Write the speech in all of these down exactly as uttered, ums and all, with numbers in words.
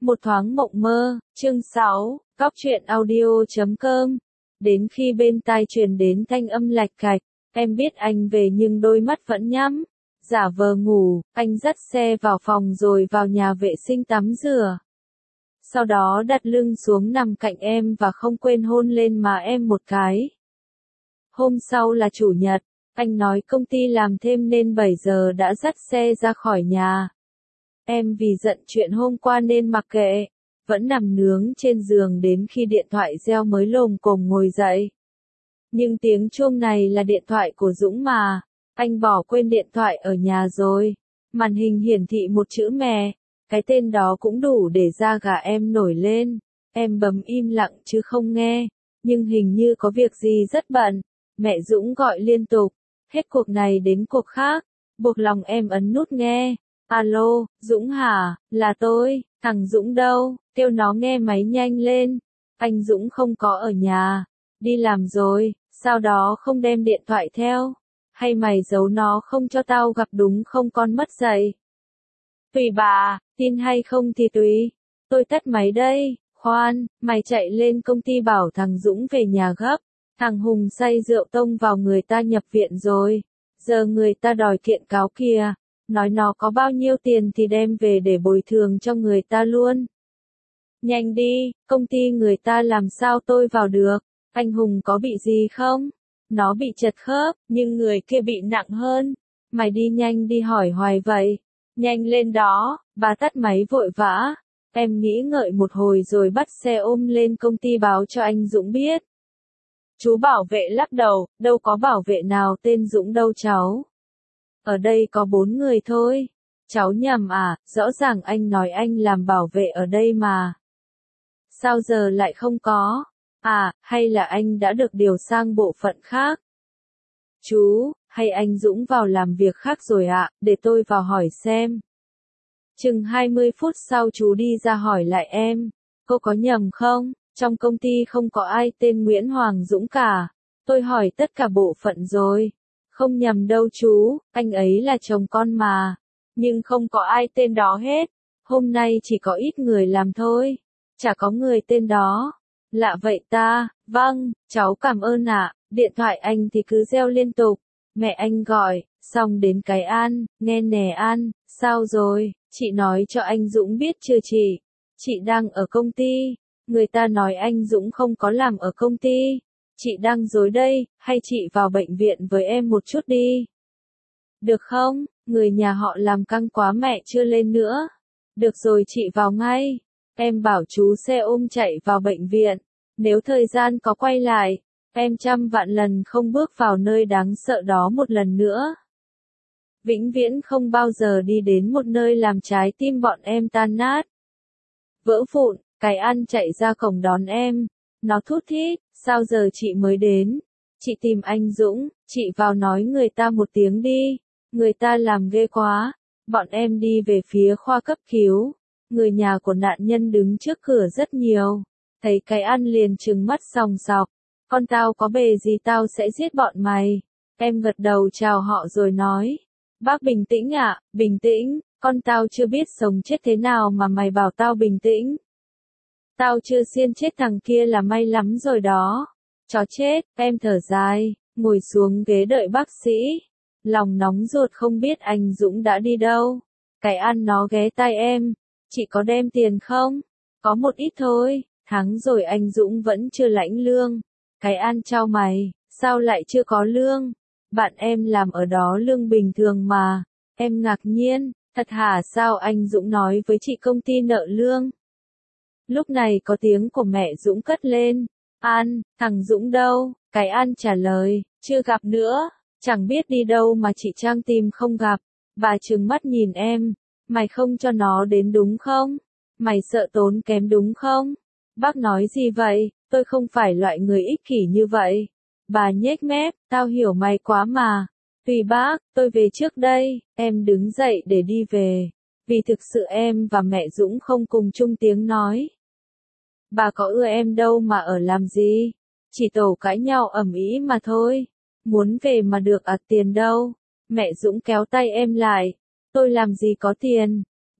Một thoáng mộng mơ, chương sáu, Cóc truyện audio chấm com. Đến khi bên tai truyền đến thanh âm lạch cạch, em biết anh về nhưng đôi mắt vẫn nhắm. Giả vờ ngủ, anh dắt xe vào phòng rồi vào nhà vệ sinh tắm rửa. Sau đó đặt lưng xuống nằm cạnh em và không quên hôn lên má em một cái. Hôm sau là chủ nhật, anh nói công ty làm thêm nên bảy giờ đã dắt xe ra khỏi nhà. Em vì giận chuyện hôm qua nên mặc kệ, vẫn nằm nướng trên giường đến khi điện thoại reo mới lồm cồm ngồi dậy. Nhưng tiếng chuông này là điện thoại của Dũng mà, anh bỏ quên điện thoại ở nhà rồi. Màn hình hiển thị một chữ mẹ, cái tên đó cũng đủ để da gà em nổi lên. Em bấm im lặng chứ không nghe, nhưng hình như có việc gì rất bận. Mẹ Dũng gọi liên tục, hết cuộc này đến cuộc khác, buộc lòng em ấn nút nghe. Alo, Dũng hả, là tôi, thằng Dũng đâu, kêu nó nghe máy nhanh lên. Anh Dũng không có ở nhà, đi làm rồi, sau đó không đem điện thoại theo. Hay mày giấu nó không cho tao gặp đúng không con mất dạy. Tùy bà, tin hay không thì tùy, tôi tắt máy đây. Khoan, mày chạy lên công ty bảo thằng Dũng về nhà gấp. Thằng Hùng say rượu tông vào người ta nhập viện rồi, giờ người ta đòi kiện cáo kìa. Nói nó có bao nhiêu tiền thì đem về để bồi thường cho người ta luôn. Nhanh đi, công ty người ta làm sao tôi vào được, anh Hùng có bị gì không? Nó bị chật khớp, nhưng người kia bị nặng hơn. Mày đi nhanh đi hỏi hoài vậy. Nhanh lên đó, bà tắt máy vội vã. Em nghĩ ngợi một hồi rồi bắt xe ôm lên công ty báo cho anh Dũng biết. Chú bảo vệ lắc đầu, đâu có bảo vệ nào tên Dũng đâu cháu. Ở đây có bốn người thôi. Cháu nhầm à, rõ ràng anh nói anh làm bảo vệ ở đây mà. Sao giờ lại không có? À, hay là anh đã được điều sang bộ phận khác? Chú, hay anh Dũng vào làm việc khác rồi ạ, à? Để tôi vào hỏi xem. Chừng hai mươi phút sau chú đi ra hỏi lại em. Cô có nhầm không? Trong công ty không có ai tên Nguyễn Hoàng Dũng cả. Tôi hỏi tất cả bộ phận rồi. Không nhầm đâu chú, anh ấy là chồng con mà. Nhưng không có ai tên đó hết. Hôm nay chỉ có ít người làm thôi. Chả có người tên đó. Lạ vậy ta, vâng, cháu cảm ơn ạ. Điện thoại anh thì cứ reo liên tục. Mẹ anh gọi, xong đến cái An, nghe nè An, sao rồi, chị nói cho anh Dũng biết chưa chị? Chị đang ở công ty. Người ta nói anh Dũng không có làm ở công ty. Chị đang dối đây, hay chị vào bệnh viện với em một chút đi. Được không? Người nhà họ làm căng quá mẹ chưa lên nữa. Được rồi chị vào ngay. Em bảo chú xe ôm chạy vào bệnh viện. Nếu thời gian có quay lại, em trăm vạn lần không bước vào nơi đáng sợ đó một lần nữa. Vĩnh viễn không bao giờ đi đến một nơi làm trái tim bọn em tan nát. Vỡ vụn, cái Ăn chạy ra cổng đón em. Nó thút thít, sao giờ chị mới đến? Chị tìm anh Dũng, chị vào nói người ta một tiếng đi. Người ta làm ghê quá. Bọn em đi về phía khoa cấp cứu. Người nhà của nạn nhân đứng trước cửa rất nhiều. Thấy cái Ăn liền trừng mắt sòng sọc. Con tao có bề gì tao sẽ giết bọn mày. Em gật đầu chào họ rồi nói. Bác bình tĩnh ạ, bình tĩnh. Con tao chưa biết sống chết thế nào mà mày bảo tao bình tĩnh. Tao chưa xiên chết thằng kia là may lắm rồi đó. Chó chết, em thở dài, ngồi xuống ghế đợi bác sĩ. Lòng nóng ruột không biết anh Dũng đã đi đâu. Cái Ăn nó ghé tai em. Chị có đem tiền không? Có một ít thôi, tháng rồi anh Dũng vẫn chưa lãnh lương. Cái Ăn chau mày, sao lại chưa có lương? Bạn em làm ở đó lương bình thường mà. Em ngạc nhiên, thật hả sao anh Dũng nói với chị công ty nợ lương? Lúc này có tiếng của mẹ Dũng cất lên. An, thằng Dũng đâu? Cái An trả lời, chưa gặp nữa, chẳng biết đi đâu mà chị Trang tìm không gặp. Bà trừng mắt nhìn em, mày không cho nó đến đúng không? Mày sợ tốn kém đúng không? Bác nói gì vậy? Tôi không phải loại người ích kỷ như vậy. Bà nhếch mép, tao hiểu mày quá mà. Tùy bác, tôi về trước đây. Em đứng dậy để đi về. Vì thực sự em và mẹ Dũng không cùng chung tiếng nói. Bà có ưa em đâu mà ở làm gì. Chỉ tổ cãi nhau ầm ĩ mà thôi. Muốn về mà được à tiền đâu. Mẹ Dũng kéo tay em lại. Tôi làm gì có tiền.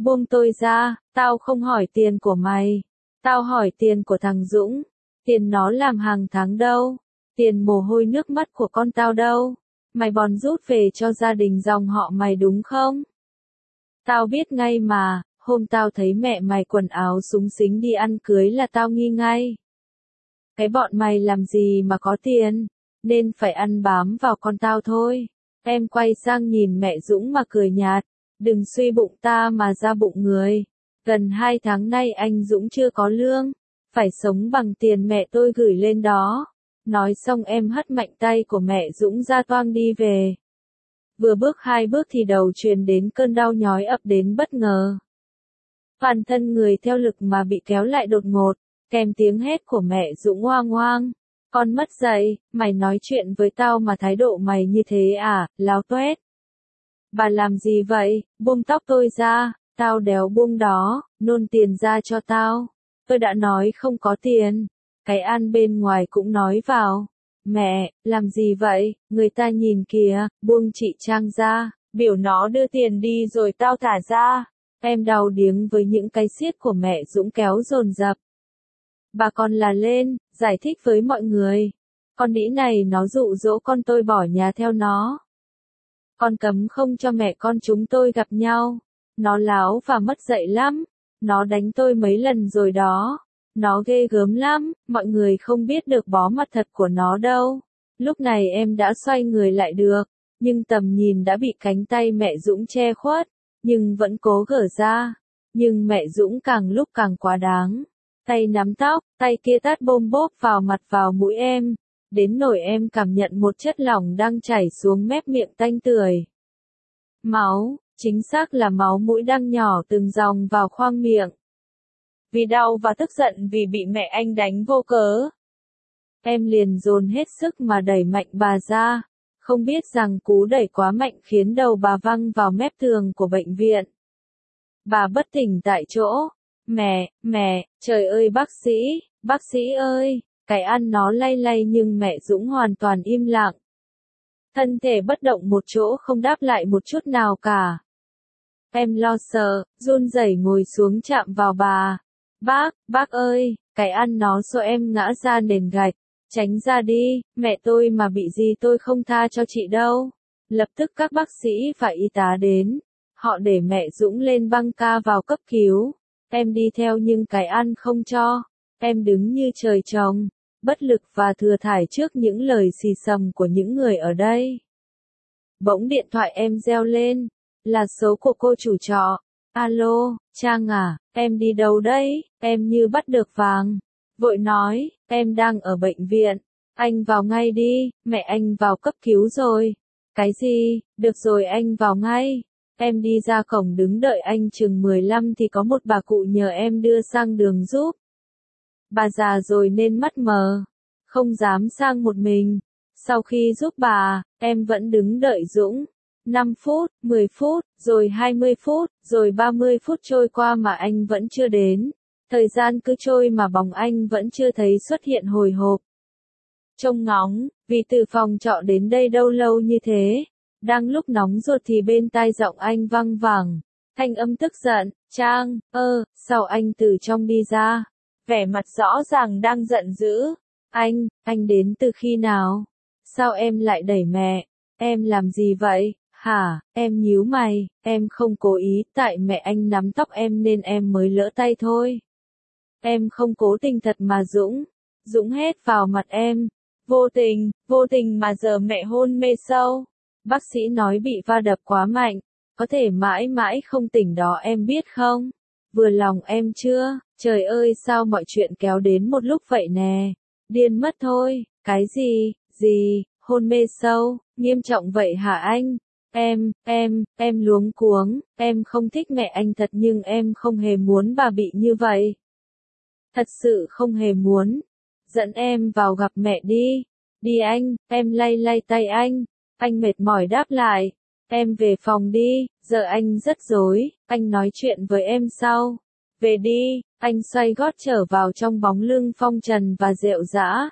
buông tôi ra, tao không hỏi tiền của mày. Tao hỏi tiền của thằng Dũng. Tiền nó làm hàng tháng đâu. Tiền mồ hôi nước mắt của con tao đâu. Mày bòn rút về cho gia đình dòng họ mày đúng không? Tao biết ngay mà, hôm tao thấy mẹ mày quần áo súng xính đi ăn cưới là tao nghi ngay. Cái bọn mày làm gì mà có tiền, nên phải ăn bám vào con tao thôi. Em quay sang nhìn mẹ Dũng mà cười nhạt, đừng suy bụng ta mà ra bụng người. Gần hai tháng nay anh Dũng chưa có lương, phải sống bằng tiền mẹ tôi gửi lên đó. Nói xong em hất mạnh tay của mẹ Dũng ra toang đi về. Vừa bước hai bước thì đầu truyền đến cơn đau nhói ập đến bất ngờ. Toàn thân người theo lực mà bị kéo lại đột ngột, kèm tiếng hét của mẹ Dũng oang oang. Con mất dạy, mày nói chuyện với tao mà thái độ mày như thế à, láo toét. Bà làm gì vậy, buông tóc tôi ra, tao đéo buông đó, nôn tiền ra cho tao. Tôi đã nói không có tiền. Cái An bên ngoài cũng nói vào. Mẹ, làm gì vậy, người ta nhìn kìa, buông chị Trang ra, biểu nó đưa tiền đi rồi tao thả ra. Em đau điếng với những cái xiết của mẹ Dũng kéo dồn dập. Bà còn là lên, giải thích với mọi người. Con đĩ này nó dụ dỗ con tôi bỏ nhà theo nó. Con cấm không cho mẹ con chúng tôi gặp nhau. Nó láo và mất dạy lắm. Nó đánh tôi mấy lần rồi đó. Nó ghê gớm lắm, mọi người không biết được bó mặt thật của nó đâu. Lúc này em đã xoay người lại được, nhưng tầm nhìn đã bị cánh tay mẹ Dũng che khuất, nhưng vẫn cố gỡ ra. Nhưng mẹ Dũng càng lúc càng quá đáng. Tay nắm tóc, tay kia tát bôm bốp vào mặt vào mũi em, đến nỗi em cảm nhận một chất lỏng đang chảy xuống mép miệng tanh tưởi. Máu, chính xác là máu mũi đang nhỏ từng dòng vào khoang miệng. Vì đau và tức giận vì bị mẹ anh đánh vô cớ, em liền dồn hết sức mà đẩy mạnh bà ra, không biết rằng cú đẩy quá mạnh khiến đầu bà văng vào mép tường của bệnh viện. Bà bất tỉnh tại chỗ. Mẹ, mẹ, trời ơi bác sĩ, bác sĩ ơi, cái An nó lay lay nhưng mẹ Dũng hoàn toàn im lặng. Thân thể bất động một chỗ không đáp lại một chút nào cả. Em lo sợ, run rẩy ngồi xuống chạm vào bà. Bác, bác ơi, cái An nó xô em ngã ra nền gạch, tránh ra đi, mẹ tôi mà bị gì tôi không tha cho chị đâu. Lập tức các bác sĩ và y tá đến, họ để mẹ Dũng lên băng ca vào cấp cứu. Em đi theo nhưng cái An không cho, em đứng như trời trồng, bất lực và thừa thải trước những lời xì xầm của những người ở đây. Bỗng điện thoại em reo lên, là số của cô chủ trọ. Alo, Trang à, em đi đâu đấy, em như bắt được vàng. Vội nói, em đang ở bệnh viện, anh vào ngay đi, mẹ anh vào cấp cứu rồi. Cái gì, được rồi anh vào ngay. Em đi ra cổng đứng đợi anh chừng mười lăm thì có một bà cụ nhờ em đưa sang đường giúp. Bà già rồi nên mắt mờ, không dám sang một mình. Sau khi giúp bà, em vẫn đứng đợi Dũng. năm phút, mười phút, rồi hai mươi phút, rồi ba mươi phút trôi qua mà anh vẫn chưa đến. Thời gian cứ trôi mà bóng anh vẫn chưa thấy xuất hiện hồi hộp. Trông ngóng, vì từ phòng trọ đến đây đâu lâu như thế. Đang lúc nóng ruột thì bên tai giọng anh văng vẳng. Thanh âm tức giận, Trang, ơ, sao anh từ trong đi ra? Vẻ mặt rõ ràng đang giận dữ. Anh, anh đến từ khi nào? Sao em lại đẩy mẹ? Em làm gì vậy? Hả, em nhíu mày, em không cố ý, tại mẹ anh nắm tóc em nên em mới lỡ tay thôi. Em không cố tình thật mà Dũng. Dũng hét vào mặt em. Vô tình, vô tình mà giờ mẹ hôn mê sâu. Bác sĩ nói bị va đập quá mạnh, có thể mãi mãi không tỉnh đó em biết không? Vừa lòng em chưa? Trời ơi sao mọi chuyện kéo đến một lúc vậy nè. Điên mất thôi, cái gì, gì, hôn mê sâu, nghiêm trọng vậy hả anh? Em, em, em luống cuống, em không thích mẹ anh thật nhưng em không hề muốn bà bị như vậy. Thật sự không hề muốn. Dẫn em vào gặp mẹ đi. Đi anh, em lay lay tay anh. Anh mệt mỏi đáp lại. Em về phòng đi, giờ anh rất rối, anh nói chuyện với em sau. Về đi, anh xoay gót trở vào trong bóng lưng phong trần và rệu rã.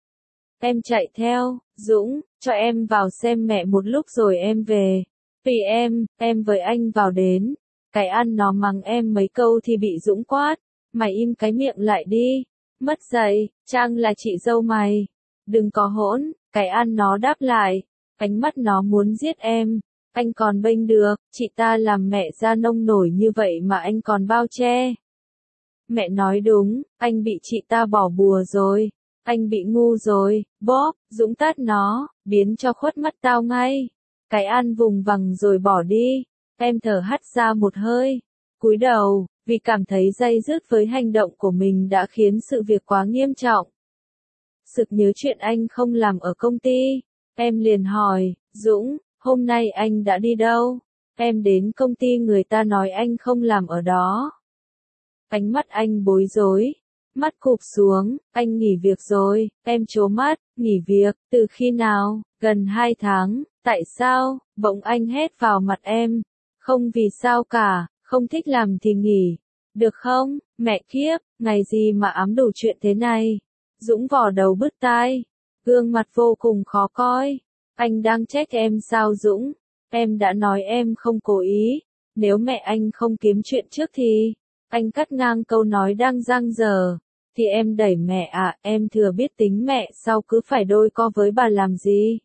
Em chạy theo, Dũng, cho em vào xem mẹ một lúc rồi em về. Vì em, em với anh vào đến. Cái ăn nó mắng em mấy câu thì bị Dũng quát. Mày im cái miệng lại đi. Mất dạy, Trang là chị dâu mày. Đừng có hỗn, cái ăn nó đáp lại. Ánh mắt nó muốn giết em. Anh còn bênh được, chị ta làm mẹ ra nông nổi như vậy mà anh còn bao che. Mẹ nói đúng, anh bị chị ta bỏ bùa rồi. Anh bị ngu rồi, bóp, Dũng tát nó, biến cho khuất mắt tao ngay. Cái ăn vùng vằng rồi bỏ đi. Em thở hắt ra một hơi. Cúi đầu, vì cảm thấy day dứt với hành động của mình đã khiến sự việc quá nghiêm trọng. Sực nhớ chuyện anh không làm ở công ty. Em liền hỏi, Dũng, hôm nay anh đã đi đâu? Em đến công ty người ta nói anh không làm ở đó. Ánh mắt anh bối rối. Mắt cụp xuống, anh nghỉ việc rồi. Em trố mắt, nghỉ việc, từ khi nào? Gần hai tháng, tại sao? Bỗng anh hét vào mặt em. Không vì sao cả, không thích làm thì nghỉ. Được không? Mẹ kiếp, ngày gì mà ám đủ chuyện thế này? Dũng vò đầu bứt tai. Gương mặt vô cùng khó coi. Anh đang trách em sao Dũng? Em đã nói em không cố ý. Nếu mẹ anh không kiếm chuyện trước thì... Anh cắt ngang câu nói đang dang dở. Thì em đẩy mẹ à, em thừa biết tính mẹ sao cứ phải đôi co với bà làm gì?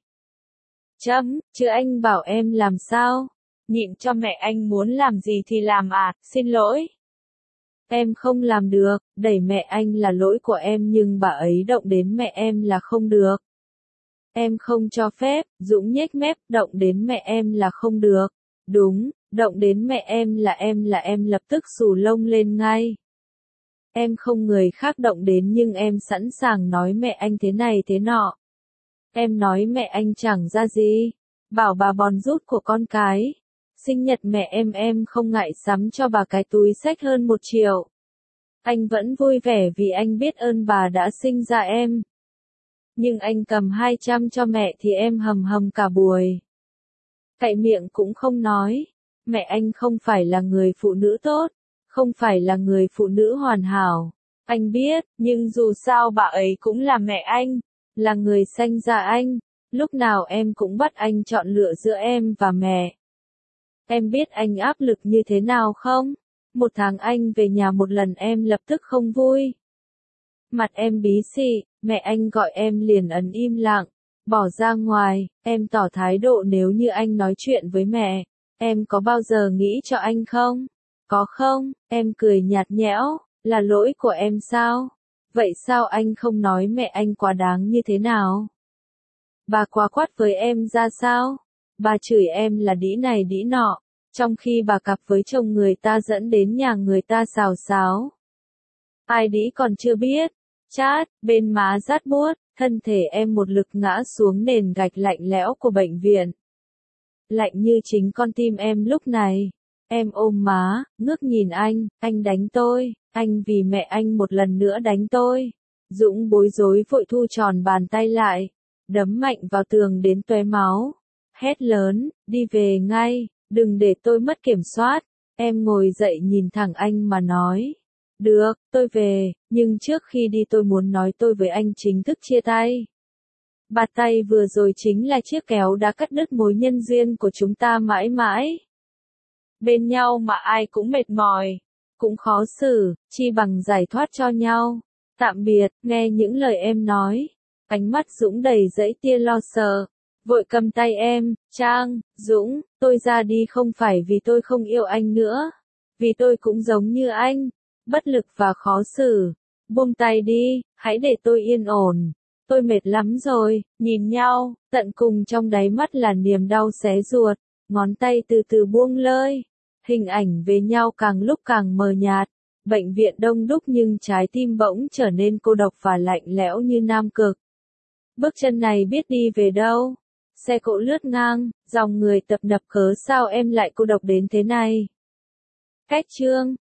Chấm, chứ anh bảo em làm sao? Nhịn cho mẹ anh muốn làm gì thì làm à, xin lỗi. Em không làm được, đẩy mẹ anh là lỗi của em nhưng bà ấy động đến mẹ em là không được. Em không cho phép, Dũng nhếch mép, động đến mẹ em là không được. Đúng, động đến mẹ em là em là em lập tức xù lông lên ngay. Em không người khác động đến nhưng em sẵn sàng nói mẹ anh thế này thế nọ. Em nói mẹ anh chẳng ra gì. Bảo bà bòn rút của con cái. Sinh nhật mẹ em em không ngại sắm cho bà cái túi xách hơn một triệu. Anh vẫn vui vẻ vì anh biết ơn bà đã sinh ra em. Nhưng anh cầm hai trăm cho mẹ thì em hầm hầm cả buổi. Cậy miệng cũng không nói. Mẹ anh không phải là người phụ nữ tốt. Không phải là người phụ nữ hoàn hảo. Anh biết, nhưng dù sao bà ấy cũng là mẹ anh. Là người sanh ra anh. Lúc nào em cũng bắt anh chọn lựa giữa em và mẹ. Em biết anh áp lực như thế nào không? Một tháng anh về nhà một lần em lập tức không vui. Mặt em bí xị, mẹ anh gọi em liền ấn im lặng. Bỏ ra ngoài, em tỏ thái độ nếu như anh nói chuyện với mẹ. Em có bao giờ nghĩ cho anh không? Có không? Em cười nhạt nhẽo, là lỗi của em sao? Vậy sao anh không nói mẹ anh quá đáng như thế nào? Bà quá quát với em ra sao? Bà chửi em là đĩ này đĩ nọ, trong khi bà cặp với chồng người ta dẫn đến nhà người ta xào xáo. Ai đĩ còn chưa biết. Chát, bên má rát buốt, thân thể em một lực ngã xuống nền gạch lạnh lẽo của bệnh viện. Lạnh như chính con tim em lúc này. Em ôm má, ngước nhìn anh, anh đánh tôi, anh vì mẹ anh một lần nữa đánh tôi. Dũng bối rối vội thu tròn bàn tay lại, đấm mạnh vào tường đến tóe máu. Hét lớn, đi về ngay, đừng để tôi mất kiểm soát. Em ngồi dậy nhìn thẳng anh mà nói. Được, tôi về, nhưng trước khi đi tôi muốn nói tôi với anh chính thức chia tay. Bạt tay vừa rồi chính là chiếc kéo đã cắt đứt mối nhân duyên của chúng ta mãi mãi. Bên nhau mà ai cũng mệt mỏi, cũng khó xử, chi bằng giải thoát cho nhau. Tạm biệt, nghe những lời em nói. Ánh mắt Dũng đầy dẫy tia lo sợ. Vội cầm tay em, Trang, Dũng, tôi ra đi không phải vì tôi không yêu anh nữa. Vì tôi cũng giống như anh, bất lực và khó xử. Buông tay đi, hãy để tôi yên ổn. Tôi mệt lắm rồi, nhìn nhau, tận cùng trong đáy mắt là niềm đau xé ruột. Ngón tay từ từ buông lơi. Hình ảnh về nhau càng lúc càng mờ nhạt. Bệnh viện đông đúc nhưng trái tim bỗng trở nên cô độc và lạnh lẽo như Nam Cực. Bước chân này biết đi về đâu? Xe cộ lướt ngang, dòng người tập nập, cớ sao em lại cô độc đến thế này? Cách chương